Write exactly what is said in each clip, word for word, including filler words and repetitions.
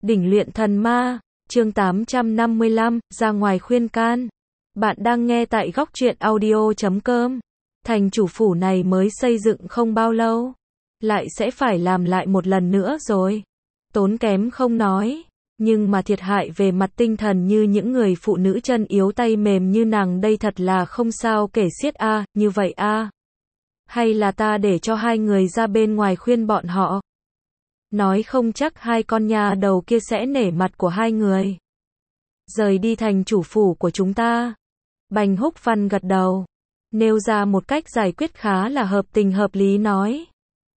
Đỉnh luyện thần ma, chương tám trăm năm mươi lăm, ra ngoài khuyên can. Bạn đang nghe tại góc truyện audio chấm com. Thành chủ phủ này mới xây dựng không bao lâu, lại sẽ phải làm lại một lần nữa rồi. Tốn kém không nói, nhưng mà thiệt hại về mặt tinh thần như những người phụ nữ chân yếu tay mềm như nàng đây thật là không sao kể xiết a, à, như vậy a. À. Hay là ta để cho hai người ra bên ngoài khuyên bọn họ? Nói không chắc hai con nhà đầu kia sẽ nể mặt của hai người. Rời đi thành chủ phủ của chúng ta. Bành Húc Văn gật đầu, nêu ra một cách giải quyết khá là hợp tình hợp lý nói.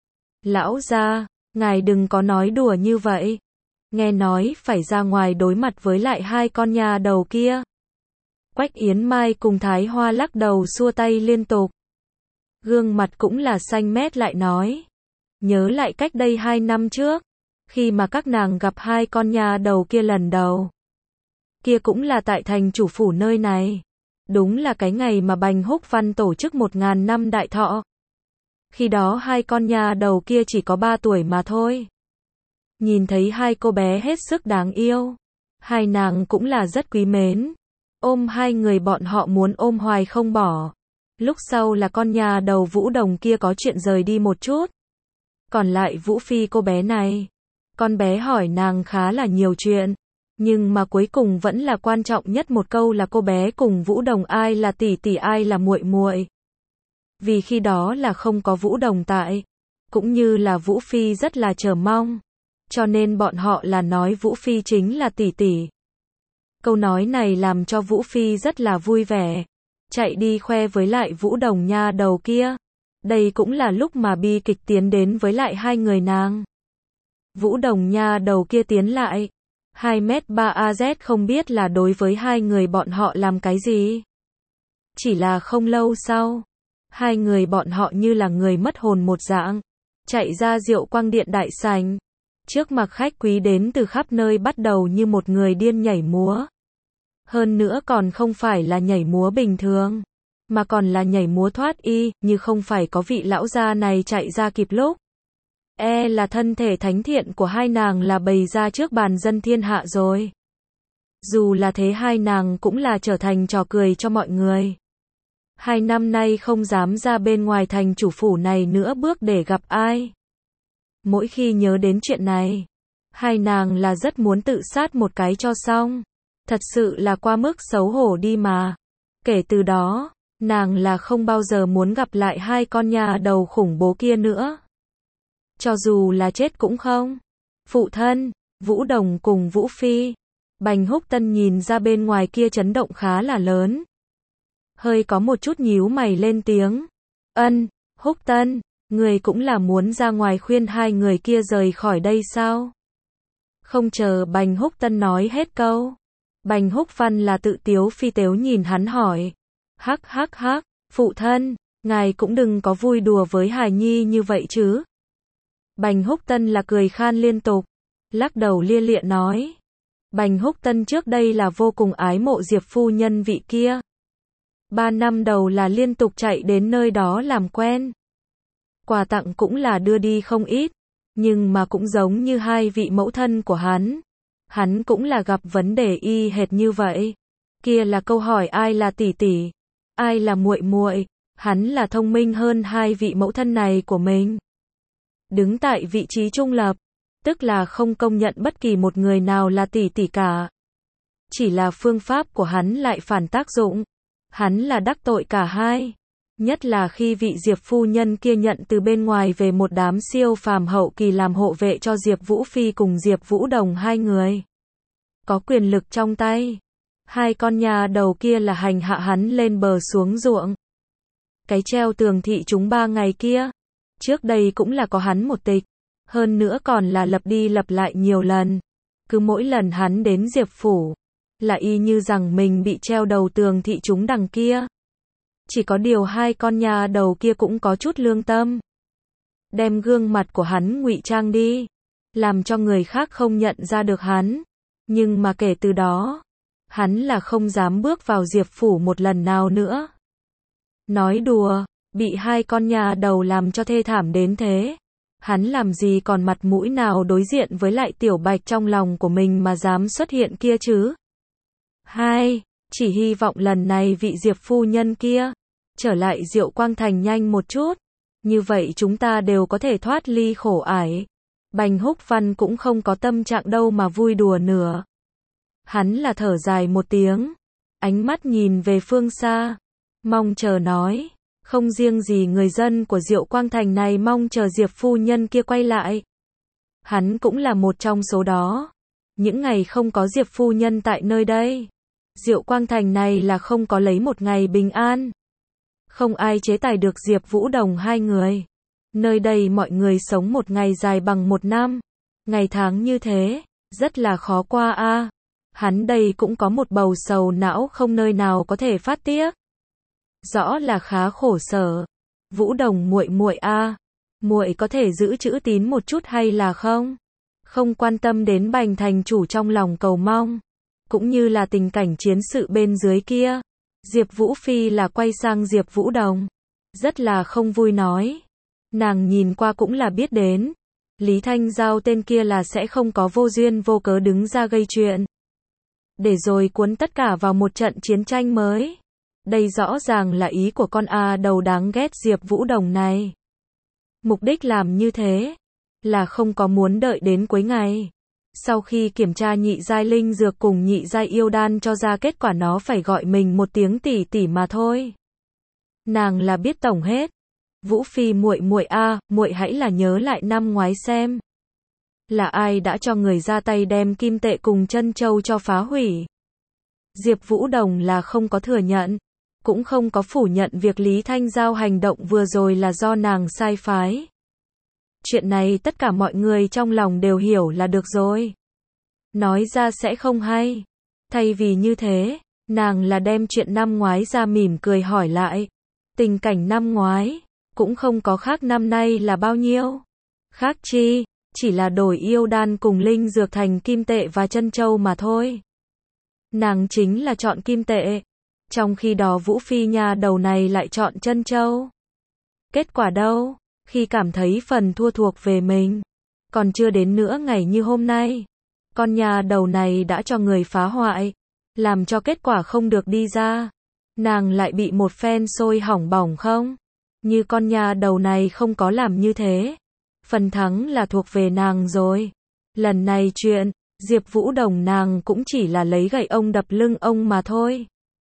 Lão gia, ngài đừng có nói đùa như vậy. Nghe nói phải ra ngoài đối mặt với lại hai con nhà đầu kia. Quách Yến Mai cùng Thái Hoa lắc đầu xua tay liên tục. Gương mặt cũng là xanh mét lại nói. Nhớ lại cách đây hai năm trước, khi mà các nàng gặp hai con nhà đầu kia lần đầu. Kia cũng là tại thành chủ phủ nơi này. Đúng là cái ngày mà Bành Húc Văn tổ chức một ngàn năm đại thọ. Khi đó hai con nhà đầu kia chỉ có ba tuổi mà thôi. Nhìn thấy hai cô bé hết sức đáng yêu. Hai nàng cũng là rất quý mến. Ôm hai người bọn họ muốn ôm hoài không bỏ. Lúc sau là con nhà đầu Vũ Đồng kia có chuyện rời đi một chút. Còn lại Vũ Phi cô bé này, con bé hỏi nàng khá là nhiều chuyện, nhưng mà cuối cùng vẫn là quan trọng nhất một câu là cô bé cùng Vũ Đồng ai là tỷ tỷ ai là muội muội. Vì khi đó là không có Vũ Đồng tại, cũng như là Vũ Phi rất là chờ mong, cho nên bọn họ là nói Vũ Phi chính là tỷ tỷ. Câu nói này làm cho Vũ Phi rất là vui vẻ, chạy đi khoe với lại Vũ Đồng nha đầu kia. Đây cũng là lúc mà bi kịch tiến đến với lại hai người nàng. Vũ Đồng nha đầu kia tiến lại. hai mét ba A Z không biết là đối với hai người bọn họ làm cái gì. Chỉ là không lâu sau, hai người bọn họ như là người mất hồn một dạng. Chạy ra Diệu Quang Điện đại sảnh. Trước mặt khách quý đến từ khắp nơi bắt đầu như một người điên nhảy múa. Hơn nữa còn không phải là nhảy múa bình thường, mà còn là nhảy múa thoát y, như không phải có vị lão gia này chạy ra kịp lúc. E là thân thể thánh thiện của hai nàng là bày ra trước bàn dân thiên hạ rồi. Dù là thế hai nàng cũng là trở thành trò cười cho mọi người. Hai năm nay không dám ra bên ngoài thành chủ phủ này nữa bước để gặp ai. Mỗi khi nhớ đến chuyện này, hai nàng là rất muốn tự sát một cái cho xong. Thật sự là qua mức xấu hổ đi mà. Kể từ đó, nàng là không bao giờ muốn gặp lại hai con nhà đầu khủng bố kia nữa. Cho dù là chết cũng không. Phụ thân, Vũ Đồng cùng Vũ Phi. Bành Húc Tân nhìn ra bên ngoài kia chấn động khá là lớn. Hơi có một chút nhíu mày lên tiếng. Ân, Húc Tân, người cũng là muốn ra ngoài khuyên hai người kia rời khỏi đây sao? Không chờ Bành Húc Tân nói hết câu. Bành Húc Văn là tự tiếu phi tiếu nhìn hắn hỏi. Hắc hắc hắc, phụ thân, ngài cũng đừng có vui đùa với hài nhi như vậy chứ. Bành Húc Tân là cười khan liên tục, lắc đầu lia lịa nói. Bành Húc Tân trước đây là vô cùng ái mộ Diệp phu nhân vị kia. Ba năm đầu là liên tục chạy đến nơi đó làm quen. Quà tặng cũng là đưa đi không ít, nhưng mà cũng giống như hai vị mẫu thân của hắn. Hắn cũng là gặp vấn đề y hệt như vậy. Kia là câu hỏi ai là tỷ tỷ, ai là muội muội, hắn là thông minh hơn hai vị mẫu thân này của mình. Đứng tại vị trí trung lập, tức là không công nhận bất kỳ một người nào là tỷ tỷ cả. Chỉ là phương pháp của hắn lại phản tác dụng. Hắn là đắc tội cả hai. Nhất là khi vị Diệp phu nhân kia nhận từ bên ngoài về một đám siêu phàm hậu kỳ làm hộ vệ cho Diệp Vũ Phi cùng Diệp Vũ Đồng hai người. Có quyền lực trong tay. Hai con nhà đầu kia là hành hạ hắn lên bờ xuống ruộng. Cái treo tường thị chúng ba ngày kia. Trước đây cũng là có hắn một tịch. Hơn nữa còn là lặp đi lặp lại nhiều lần. Cứ mỗi lần hắn đến Diệp Phủ, là y như rằng mình bị treo đầu tường thị chúng đằng kia. Chỉ có điều hai con nhà đầu kia cũng có chút lương tâm. Đem gương mặt của hắn ngụy trang đi. Làm cho người khác không nhận ra được hắn. Nhưng mà kể từ đó, hắn là không dám bước vào Diệp Phủ một lần nào nữa. Nói đùa, bị hai con nhà đầu làm cho thê thảm đến thế. Hắn làm gì còn mặt mũi nào đối diện với lại tiểu bạch trong lòng của mình mà dám xuất hiện kia chứ? Hai, chỉ hy vọng lần này vị Diệp phu nhân kia trở lại Diệu Quang Thành nhanh một chút, như vậy chúng ta đều có thể thoát ly khổ ải. Bành Húc Văn cũng không có tâm trạng đâu mà vui đùa nữa. Hắn là thở dài một tiếng, ánh mắt nhìn về phương xa, mong chờ nói, không riêng gì người dân của Diệu Quang Thành này mong chờ Diệp phu nhân kia quay lại. Hắn cũng là một trong số đó. Những ngày không có Diệp phu nhân tại nơi đây, Diệu Quang Thành này là không có lấy một ngày bình an. Không ai chế tài được Diệp Vũ Đồng hai người. Nơi đây mọi người sống một ngày dài bằng một năm. Ngày tháng như thế, rất là khó qua a. Hắn đây cũng có một bầu sầu não không nơi nào có thể phát tiết. Rõ là khá khổ sở. Vũ Đồng muội muội a, muội có thể giữ chữ tín một chút hay là không? Không quan tâm đến Bành thành chủ trong lòng cầu mong, cũng như là tình cảnh chiến sự bên dưới kia. Diệp Vũ Phi là quay sang Diệp Vũ Đồng, rất là không vui nói. Nàng nhìn qua cũng là biết đến, Lý Thanh Giao tên kia là sẽ không có vô duyên vô cớ đứng ra gây chuyện, để rồi cuốn tất cả vào một trận chiến tranh mới. Đây rõ ràng là ý của con A đầu đáng ghét Diệp Vũ Đồng này. Mục đích làm như thế, là không có muốn đợi đến cuối ngày. Sau khi kiểm tra nhị giai linh dược cùng nhị giai yêu đan cho ra kết quả nó phải gọi mình một tiếng tỷ tỷ mà thôi. Nàng là biết tổng hết. Vũ Phi muội muội a, muội hãy là nhớ lại năm ngoái xem. Là ai đã cho người ra tay đem kim tệ cùng chân châu cho phá hủy? Diệp Vũ Đồng là không có thừa nhận, cũng không có phủ nhận việc Lý Thanh Giao hành động vừa rồi là do nàng sai phái. Chuyện này tất cả mọi người trong lòng đều hiểu là được rồi. Nói ra sẽ không hay. Thay vì như thế, nàng là đem chuyện năm ngoái ra mỉm cười hỏi lại. Tình cảnh năm ngoái, cũng không có khác năm nay là bao nhiêu. Khác chi, chỉ là đổi yêu đan cùng linh dược thành kim tệ và chân châu mà thôi. Nàng chính là chọn kim tệ, trong khi đó Vũ Phi nhà đầu này lại chọn chân châu. Kết quả đâu? Khi cảm thấy phần thua thuộc về mình, còn chưa đến nửa ngày như hôm nay, con nhà đầu này đã cho người phá hoại, làm cho kết quả không được đi ra. Nàng lại bị một phen sôi hỏng bỏng không? Như con nhà đầu này không có làm như thế, phần thắng là thuộc về nàng rồi. Lần này chuyện, Diệp Vũ Đồng nàng cũng chỉ là lấy gậy ông đập lưng ông mà thôi.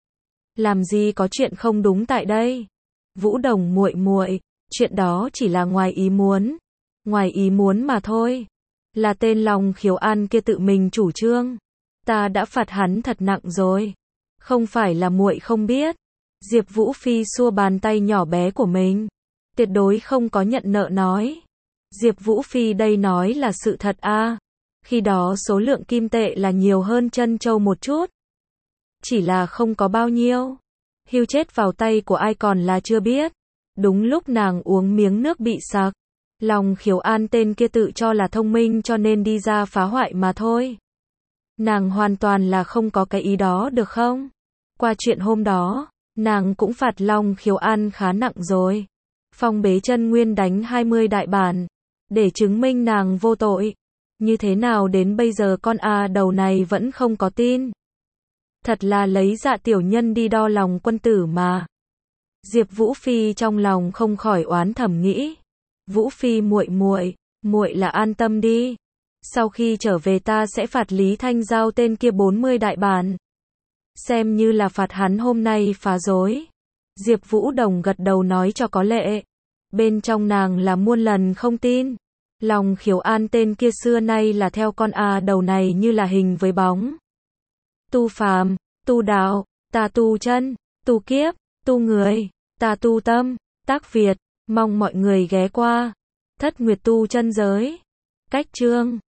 Làm gì có chuyện không đúng tại đây? Vũ Đồng muội muội, chuyện đó chỉ là ngoài ý muốn, ngoài ý muốn mà thôi. Là tên Long Khiếu An kia tự mình chủ trương. Ta đã phạt hắn thật nặng rồi. Không phải là muội không biết. Diệp Vũ Phi xua bàn tay nhỏ bé của mình, tuyệt đối không có nhận nợ nói. Diệp Vũ Phi đây nói là sự thật a. À. Khi đó số lượng kim tệ là nhiều hơn chân châu một chút, chỉ là không có bao nhiêu. Hưu chết vào tay của ai còn là chưa biết. Đúng lúc nàng uống miếng nước bị sặc, Long Khiếu An tên kia tự cho là thông minh cho nên đi ra phá hoại mà thôi. Nàng hoàn toàn là không có cái ý đó được không? Qua chuyện hôm đó, nàng cũng phạt Long Khiếu An khá nặng rồi. Phong bế chân nguyên đánh hai mươi đại bản, để chứng minh nàng vô tội. Như thế nào đến bây giờ con A đầu này vẫn không có tin. Thật là lấy dạ tiểu nhân đi đo lòng quân tử mà. Diệp Vũ Phi trong lòng không khỏi oán thầm nghĩ. Vũ Phi muội muội, muội là an tâm đi. Sau khi trở về ta sẽ phạt Lý Thanh Giao tên kia bốn mươi đại bản. Xem như là phạt hắn hôm nay phá rối. Diệp Vũ Đồng gật đầu nói cho có lệ. Bên trong nàng là muôn lần không tin. Long Khiếu An tên kia xưa nay là theo con A đầu này như là hình với bóng. Tu phàm, tu đạo, ta tu chân, tu kiếp, tu người, ta tu tâm. Tác Việt, mong mọi người ghé qua. Thất Nguyệt tu chân giới. Cách chương